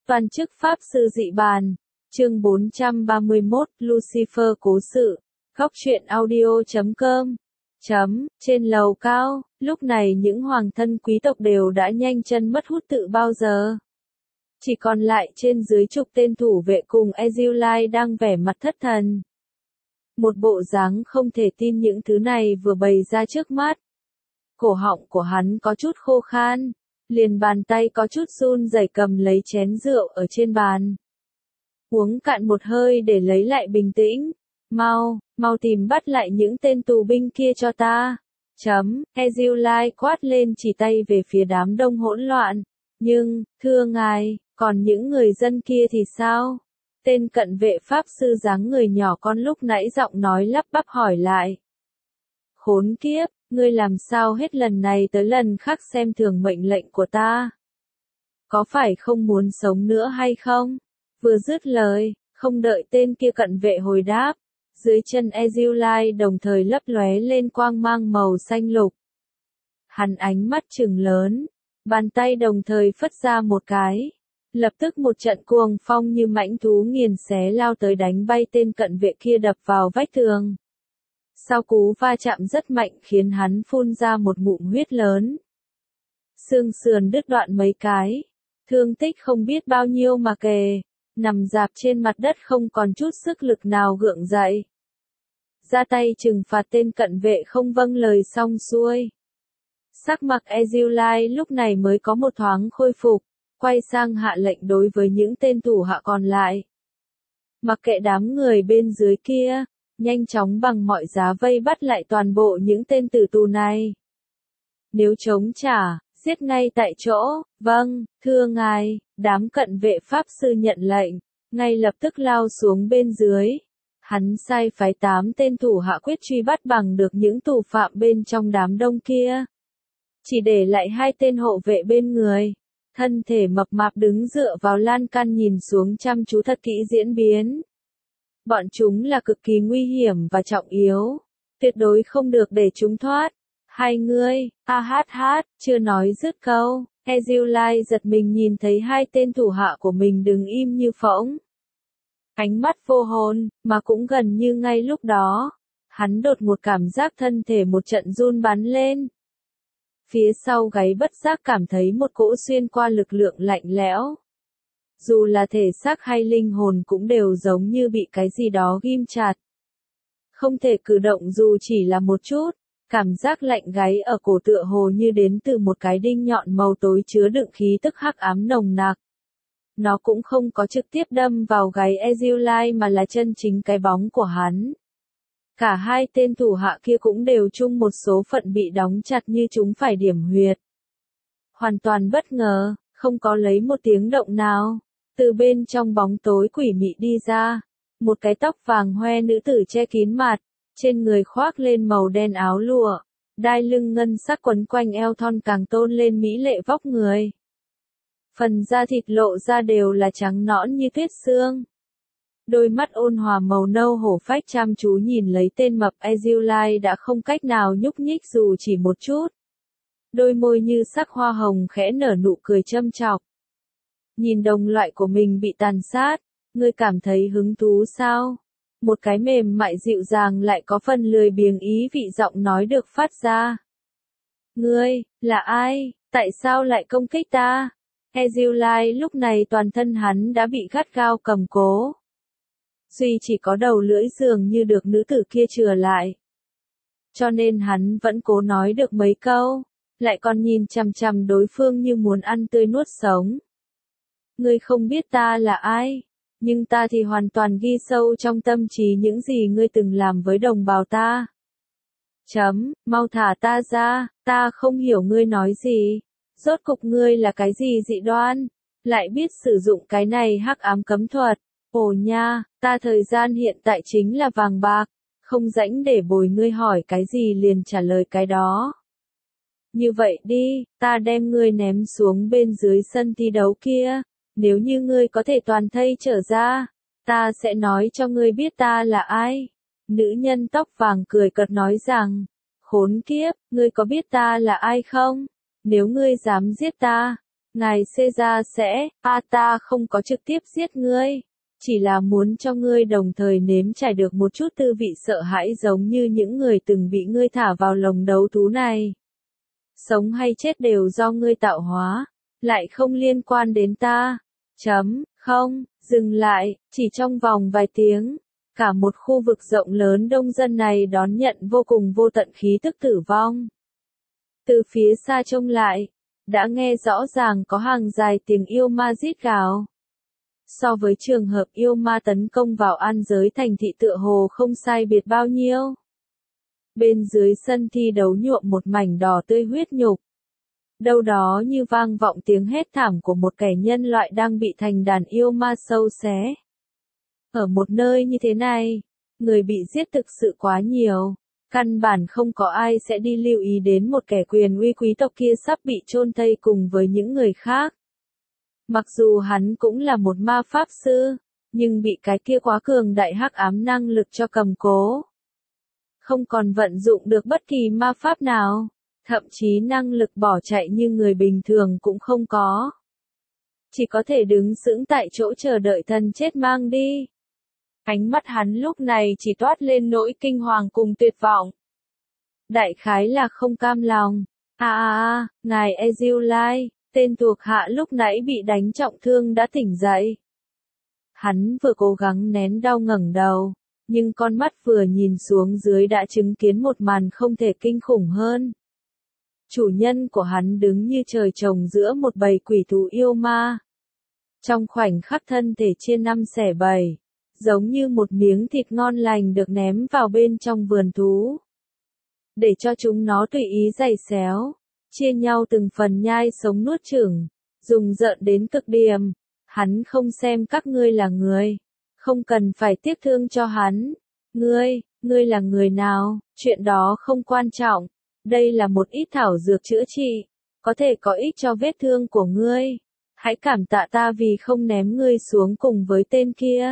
Toàn chức Pháp Sư Dị Bàn, chương 431, Lucifer Cố Sự, góc truyện audio.com. Trên lầu cao, lúc này những hoàng thân quý tộc đều đã nhanh chân mất hút tự bao giờ. Chỉ còn lại trên dưới chục tên thủ vệ cùng Ezreal đang vẻ mặt thất thần. Một bộ dáng không thể tin những thứ này vừa bày ra trước mắt. Cổ họng của hắn có chút khô khan, liền bàn tay có chút run rẩy cầm lấy chén rượu ở trên bàn. Uống cạn một hơi để lấy lại bình tĩnh. Mau tìm bắt lại những tên tù binh kia cho ta. Ezreal quát lên chỉ tay về phía đám đông hỗn loạn. Nhưng, thưa ngài, còn những người dân kia thì sao? Tên cận vệ pháp sư dáng người nhỏ con lúc nãy giọng nói lắp bắp hỏi lại. Khốn kiếp, ngươi làm sao hết lần này tới lần khác xem thường mệnh lệnh của ta? Có phải không muốn sống nữa hay không? Vừa dứt lời, không đợi tên kia cận vệ hồi đáp, dưới chân Ezreal đồng thời lấp lóe lên quang mang màu xanh lục. Hắn ánh mắt trừng lớn, bàn tay đồng thời phất ra một cái. Lập tức một trận cuồng phong như mãnh thú nghiền xé lao tới đánh bay tên cận vệ kia đập vào vách tường. Sau cú va chạm rất mạnh khiến hắn phun ra một ngụm huyết lớn. Xương sườn đứt đoạn mấy cái, thương tích không biết bao nhiêu mà kề, nằm rạp trên mặt đất không còn chút sức lực nào gượng dậy. Ra tay trừng phạt tên cận vệ không vâng lời xong xuôi. Sắc mặt Ezreal lúc này mới có một thoáng khôi phục, quay sang hạ lệnh đối với những tên thủ hạ còn lại. Mặc kệ đám người bên dưới kia, nhanh chóng bằng mọi giá vây bắt lại toàn bộ những tên tử tù này. Nếu chống trả, giết ngay tại chỗ. Vâng, thưa ngài. Đám cận vệ pháp sư nhận lệnh, ngay lập tức lao xuống bên dưới. Hắn sai phái 8 tên thủ hạ quyết truy bắt bằng được những tù phạm bên trong đám đông kia. Chỉ để lại 2 tên hộ vệ bên người. Thân thể mập mạp đứng dựa vào lan can nhìn xuống chăm chú thật kỹ diễn biến. Bọn chúng là cực kỳ nguy hiểm và trọng yếu. Tuyệt đối không được để chúng thoát. Hai ngươi, chưa nói dứt câu. Ezreal giật mình nhìn thấy 2 tên thủ hạ của mình đứng im như phỗng. Ánh mắt vô hồn, mà cũng gần như ngay lúc đó. Hắn đột một cảm giác thân thể một trận run bắn lên. Phía sau gáy bất giác cảm thấy một cỗ xuyên qua lực lượng lạnh lẽo. Dù là thể xác hay linh hồn cũng đều giống như bị cái gì đó ghim chặt. Không thể cử động dù chỉ là một chút, cảm giác lạnh gáy ở cổ tựa hồ như đến từ một cái đinh nhọn màu tối chứa đựng khí tức hắc ám nồng nặc. Nó cũng không có trực tiếp đâm vào gáy Ezreal mà là chân chính cái bóng của hắn. Cả 2 tên thủ hạ kia cũng đều chung một số phận bị đóng chặt như chúng phải điểm huyệt. Hoàn toàn bất ngờ, không có lấy một tiếng động nào. Từ bên trong bóng tối quỷ mị đi ra. Một cái tóc vàng hoe nữ tử che kín mặt, trên người khoác lên màu đen áo lụa. Đai lưng ngân sắc quấn quanh eo thon càng tôn lên mỹ lệ vóc người. Phần da thịt lộ ra đều là trắng nõn như tuyết sương. Đôi mắt ôn hòa màu nâu hổ phách chăm chú nhìn lấy tên mập Ezreal đã không cách nào nhúc nhích dù chỉ một chút. Đôi môi như sắc hoa hồng khẽ nở nụ cười châm chọc. Nhìn đồng loại của mình bị tàn sát, ngươi cảm thấy hứng thú sao? Một cái mềm mại dịu dàng lại có phần lười biếng ý vị giọng nói được phát ra. Ngươi, là ai? Tại sao lại công kích ta? Ezreal lúc này toàn thân hắn đã bị gắt gao cầm cố. Duy chỉ có đầu lưỡi dường như được nữ tử kia chừa lại. Cho nên hắn vẫn cố nói được mấy câu, lại còn nhìn chằm chằm đối phương như muốn ăn tươi nuốt sống. Ngươi không biết ta là ai, nhưng ta thì hoàn toàn ghi sâu trong tâm trí những gì ngươi từng làm với đồng bào ta. Mau thả ta ra, ta không hiểu ngươi nói gì. Rốt cục ngươi là cái gì dị đoan, lại biết sử dụng cái này hắc ám cấm thuật. Ồ nha, ta thời gian hiện tại chính là vàng bạc, không rảnh để bồi ngươi hỏi cái gì liền trả lời cái đó. Như vậy đi, ta đem ngươi ném xuống bên dưới sân thi đấu kia, nếu như ngươi có thể toàn thây trở ra, ta sẽ nói cho ngươi biết ta là ai. Nữ nhân tóc vàng cười cợt nói rằng, khốn kiếp, ngươi có biết ta là ai không? Nếu ngươi dám giết ta, Ngài Caesar sẽ, ta không có trực tiếp giết ngươi. Chỉ là muốn cho ngươi đồng thời nếm trải được một chút tư vị sợ hãi giống như những người từng bị ngươi thả vào lồng đấu thú này. Sống hay chết đều do ngươi tạo hóa, lại không liên quan đến ta. Không, dừng lại, chỉ trong vòng vài tiếng, cả một khu vực rộng lớn đông dân này đón nhận vô cùng vô tận khí tức tử vong. Từ phía xa trông lại, đã nghe rõ ràng có hàng dài tiếng yêu ma rít gào. So với trường hợp yêu ma tấn công vào an giới thành thị tựa hồ không sai biệt bao nhiêu. Bên dưới sân thi đấu nhuộm một mảnh đỏ tươi huyết nhục. Đâu đó như vang vọng tiếng hét thảm của một kẻ nhân loại đang bị thành đàn yêu ma sâu xé. Ở một nơi như thế này, người bị giết thực sự quá nhiều. Căn bản không có ai sẽ đi lưu ý đến một kẻ quyền uy quý tộc kia sắp bị chôn thây cùng với những người khác. Mặc dù hắn cũng là một ma pháp sư, nhưng bị cái kia quá cường đại hắc ám năng lực cho cầm cố. Không còn vận dụng được bất kỳ ma pháp nào, thậm chí năng lực bỏ chạy như người bình thường cũng không có. Chỉ có thể đứng sững tại chỗ chờ đợi thân chết mang đi. Ánh mắt hắn lúc này chỉ toát lên nỗi kinh hoàng cùng tuyệt vọng. Đại khái là không cam lòng. Ngài Ezreal, tên thuộc hạ lúc nãy bị đánh trọng thương đã tỉnh dậy. Hắn vừa cố gắng nén đau ngẩng đầu, nhưng con mắt vừa nhìn xuống dưới đã chứng kiến một màn không thể kinh khủng hơn. Chủ nhân của hắn đứng như trời trồng giữa một bầy quỷ thú yêu ma. Trong khoảnh khắc thân thể chia năm xẻ bảy, giống như một miếng thịt ngon lành được ném vào bên trong vườn thú. Để cho chúng nó tùy ý giày xéo, chia nhau từng phần nhai sống nuốt chửng, dùng rợn đến cực điểm. Hắn không xem các ngươi là người, không cần phải tiếc thương cho hắn. Ngươi là người nào, chuyện đó không quan trọng. Đây là một ít thảo dược chữa trị, có thể có ích cho vết thương của ngươi. Hãy cảm tạ ta vì không ném ngươi xuống cùng với tên kia.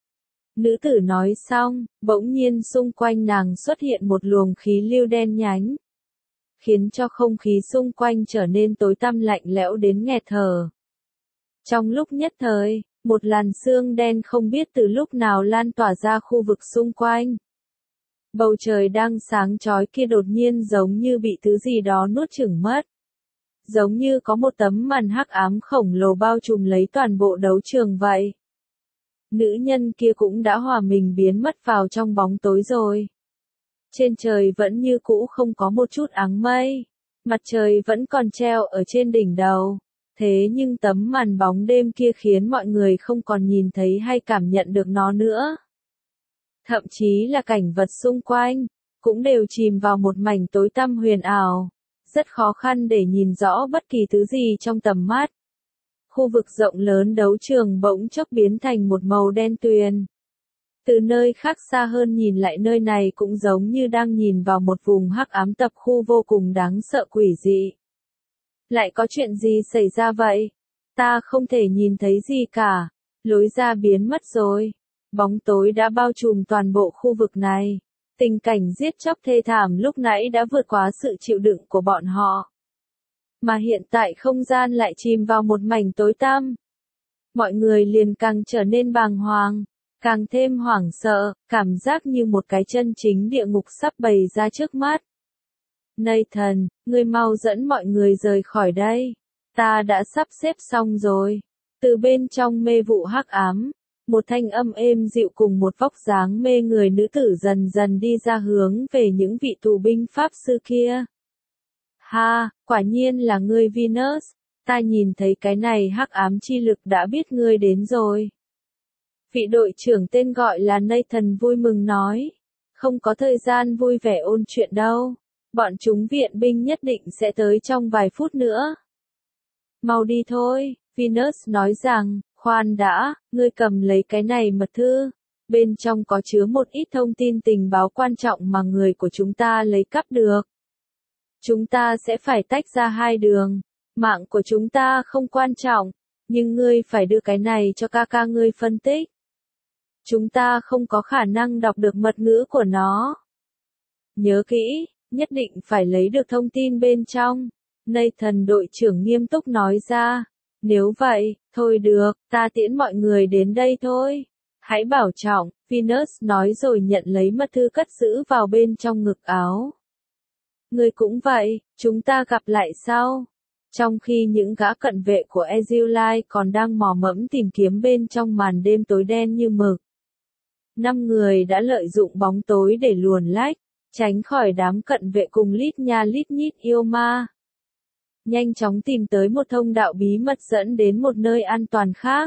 Nữ tử nói xong, bỗng nhiên xung quanh nàng xuất hiện một luồng khí lưu đen nhánh, khiến cho không khí xung quanh trở nên tối tăm lạnh lẽo đến nghẹt thở. Trong lúc nhất thời, một làn sương đen không biết từ lúc nào lan tỏa ra khu vực xung quanh. Bầu trời đang sáng chói kia đột nhiên giống như bị thứ gì đó nuốt chửng mất. Giống như có một tấm màn hắc ám khổng lồ bao trùm lấy toàn bộ đấu trường vậy. Nữ nhân kia cũng đã hòa mình biến mất vào trong bóng tối rồi. Trên trời vẫn như cũ không có một chút áng mây. Mặt trời vẫn còn treo ở trên đỉnh đầu. Thế nhưng tấm màn bóng đêm kia khiến mọi người không còn nhìn thấy hay cảm nhận được nó nữa. Thậm chí là cảnh vật xung quanh, cũng đều chìm vào một mảnh tối tăm huyền ảo. Rất khó khăn để nhìn rõ bất kỳ thứ gì trong tầm mắt. Khu vực rộng lớn đấu trường bỗng chốc biến thành một màu đen tuyền. Từ nơi khác xa hơn nhìn lại nơi này cũng giống như đang nhìn vào một vùng hắc ám tập khu vô cùng đáng sợ quỷ dị. Lại có chuyện gì xảy ra vậy? Ta không thể nhìn thấy gì cả. Lối ra biến mất rồi. Bóng tối đã bao trùm toàn bộ khu vực này. Tình cảnh giết chóc thê thảm lúc nãy đã vượt quá sự chịu đựng của bọn họ. Mà hiện tại không gian lại chìm vào một mảnh tối tăm. Mọi người liền càng trở nên bàng hoàng, càng thêm hoảng sợ, cảm giác như một cái chân chính địa ngục sắp bày ra trước mắt. Nathan, ngươi mau dẫn mọi người rời khỏi đây. Ta đã sắp xếp xong rồi. Từ bên trong mê vụ hắc ám, một thanh âm êm dịu cùng một vóc dáng mê người nữ tử dần dần đi ra hướng về những vị tù binh pháp sư kia. Ha, quả nhiên là ngươi Venus, ta nhìn thấy cái này hắc ám chi lực đã biết ngươi đến rồi. Vị đội trưởng tên gọi là Nathan vui mừng nói, không có thời gian vui vẻ ôn chuyện đâu, bọn chúng viện binh nhất định sẽ tới trong vài phút nữa. Mau đi thôi, Venus nói rằng, khoan đã, ngươi cầm lấy cái này mật thư, bên trong có chứa một ít thông tin tình báo quan trọng mà người của chúng ta lấy cắp được. Chúng ta sẽ phải tách ra hai đường, mạng của chúng ta không quan trọng, nhưng ngươi phải đưa cái này cho ca ca ngươi phân tích. Chúng ta không có khả năng đọc được mật ngữ của nó. Nhớ kỹ, nhất định phải lấy được thông tin bên trong. Nathan đội trưởng nghiêm túc nói ra. Nếu vậy, thôi được, ta tiễn mọi người đến đây thôi. Hãy bảo trọng, Venus nói rồi nhận lấy mật thư cất giữ vào bên trong ngực áo. Ngươi cũng vậy, chúng ta gặp lại sau. Trong khi những gã cận vệ của Ezreal còn đang mò mẫm tìm kiếm bên trong màn đêm tối đen như mực. 5 người đã lợi dụng bóng tối để luồn lách, tránh khỏi đám cận vệ cùng lít nha lít nhít yêu ma. Nhanh chóng tìm tới một thông đạo bí mật dẫn đến một nơi an toàn khác.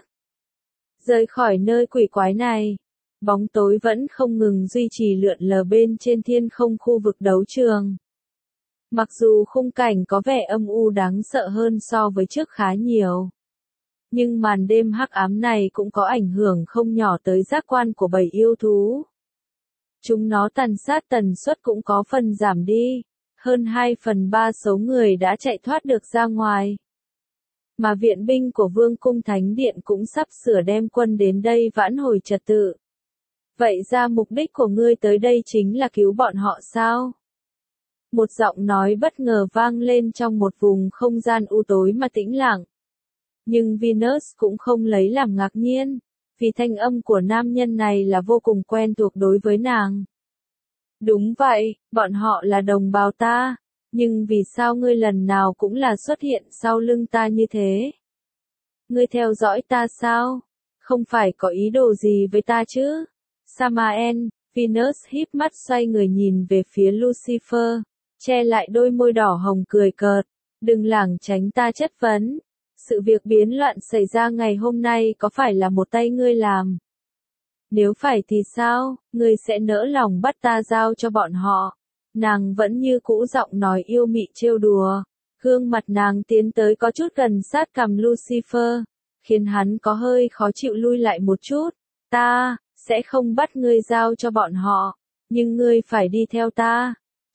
Rời khỏi nơi quỷ quái này, bóng tối vẫn không ngừng duy trì lượn lờ bên trên thiên không khu vực đấu trường. Mặc dù khung cảnh có vẻ âm u đáng sợ hơn so với trước khá nhiều, nhưng màn đêm hắc ám này cũng có ảnh hưởng không nhỏ tới giác quan của bầy yêu thú. Chúng nó tàn sát tần suất cũng có phần giảm đi, hơn 2/3 số người đã chạy thoát được ra ngoài. Mà viện binh của Vương cung Thánh Điện cũng sắp sửa đem quân đến đây vãn hồi trật tự. Vậy ra mục đích của ngươi tới đây chính là cứu bọn họ sao? Một giọng nói bất ngờ vang lên trong một vùng không gian u tối mà tĩnh lặng. Nhưng Venus cũng không lấy làm ngạc nhiên, vì thanh âm của nam nhân này là vô cùng quen thuộc đối với nàng. Đúng vậy, bọn họ là đồng bào ta, nhưng vì sao ngươi lần nào cũng là xuất hiện sau lưng ta như thế? Ngươi theo dõi ta sao? Không phải có ý đồ gì với ta chứ? Samael, Venus híp mắt xoay người nhìn về phía Lucifer, che lại đôi môi đỏ hồng cười cợt. Đừng lảng tránh ta chất vấn. Sự việc biến loạn xảy ra ngày hôm nay có phải là một tay ngươi làm? Nếu phải thì sao, ngươi sẽ nỡ lòng bắt ta giao cho bọn họ? Nàng vẫn như cũ giọng nói yêu mị trêu đùa. Gương mặt nàng tiến tới có chút gần sát cằm Lucifer, khiến hắn có hơi khó chịu lui lại một chút. Ta sẽ không bắt ngươi giao cho bọn họ, nhưng ngươi phải đi theo ta.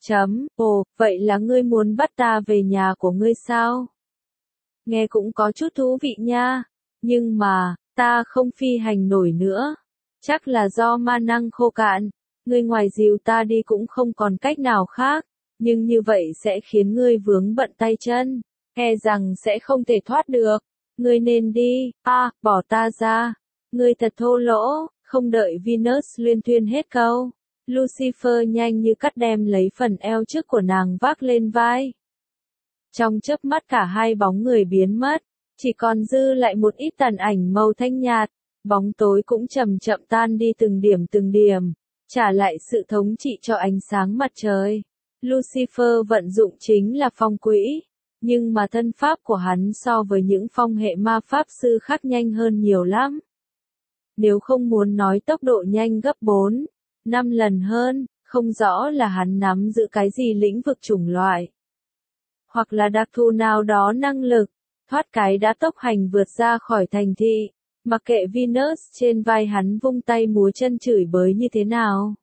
Ồ, vậy là ngươi muốn bắt ta về nhà của ngươi sao? Nghe cũng có chút thú vị nha, nhưng mà, ta không phi hành nổi nữa. Chắc là do ma năng khô cạn, ngươi ngoài dìu ta đi cũng không còn cách nào khác, nhưng như vậy sẽ khiến ngươi vướng bận tay chân, e rằng sẽ không thể thoát được. Ngươi nên đi, bỏ ta ra. Ngươi thật thô lỗ. Không đợi Venus luyên thuyên hết câu, Lucifer nhanh như cắt đem lấy phần eo trước của nàng vác lên vai. Trong chớp mắt cả hai bóng người biến mất, chỉ còn dư lại một ít tàn ảnh màu thanh nhạt, bóng tối cũng chậm chậm tan đi từng điểm, trả lại sự thống trị cho ánh sáng mặt trời. Lucifer vận dụng chính là phong quỹ, nhưng mà thân pháp của hắn so với những phong hệ ma pháp sư khác nhanh hơn nhiều lắm. Nếu không muốn nói tốc độ nhanh gấp 4-5 lần hơn, không rõ là hắn nắm giữ cái gì lĩnh vực chủng loại. Hoặc là đặc thù nào đó năng lực, thoát cái đã tốc hành vượt ra khỏi thành thị, mặc kệ Venus trên vai hắn vung tay múa chân chửi bới như thế nào.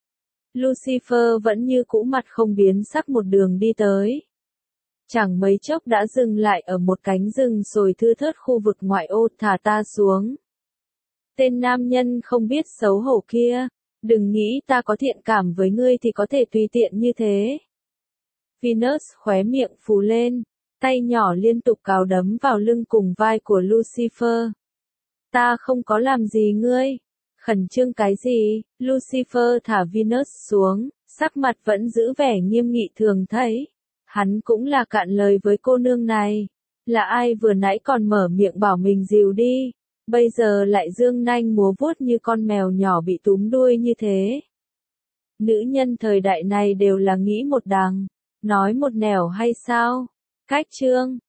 Lucifer vẫn như cũ mặt không biến sắc một đường đi tới. Chẳng mấy chốc đã dừng lại ở một cánh rừng sồi thưa thớt khu vực ngoại ô. Thả ta xuống. Tên nam nhân không biết xấu hổ kia, đừng nghĩ ta có thiện cảm với ngươi thì có thể tùy tiện như thế. Venus khóe miệng phù lên, tay nhỏ liên tục cào đấm vào lưng cùng vai của Lucifer. Ta không có làm gì ngươi. Khẩn trương cái gì? Lucifer thả Venus xuống, sắc mặt vẫn giữ vẻ nghiêm nghị thường thấy. Hắn cũng là cạn lời với cô nương này. Là ai vừa nãy còn mở miệng bảo mình dìu đi, bây giờ lại dương nanh múa vuốt như con mèo nhỏ bị túm đuôi như thế. Nữ nhân thời đại này đều là nghĩ một đằng, nói một nẻo hay sao? Cách chương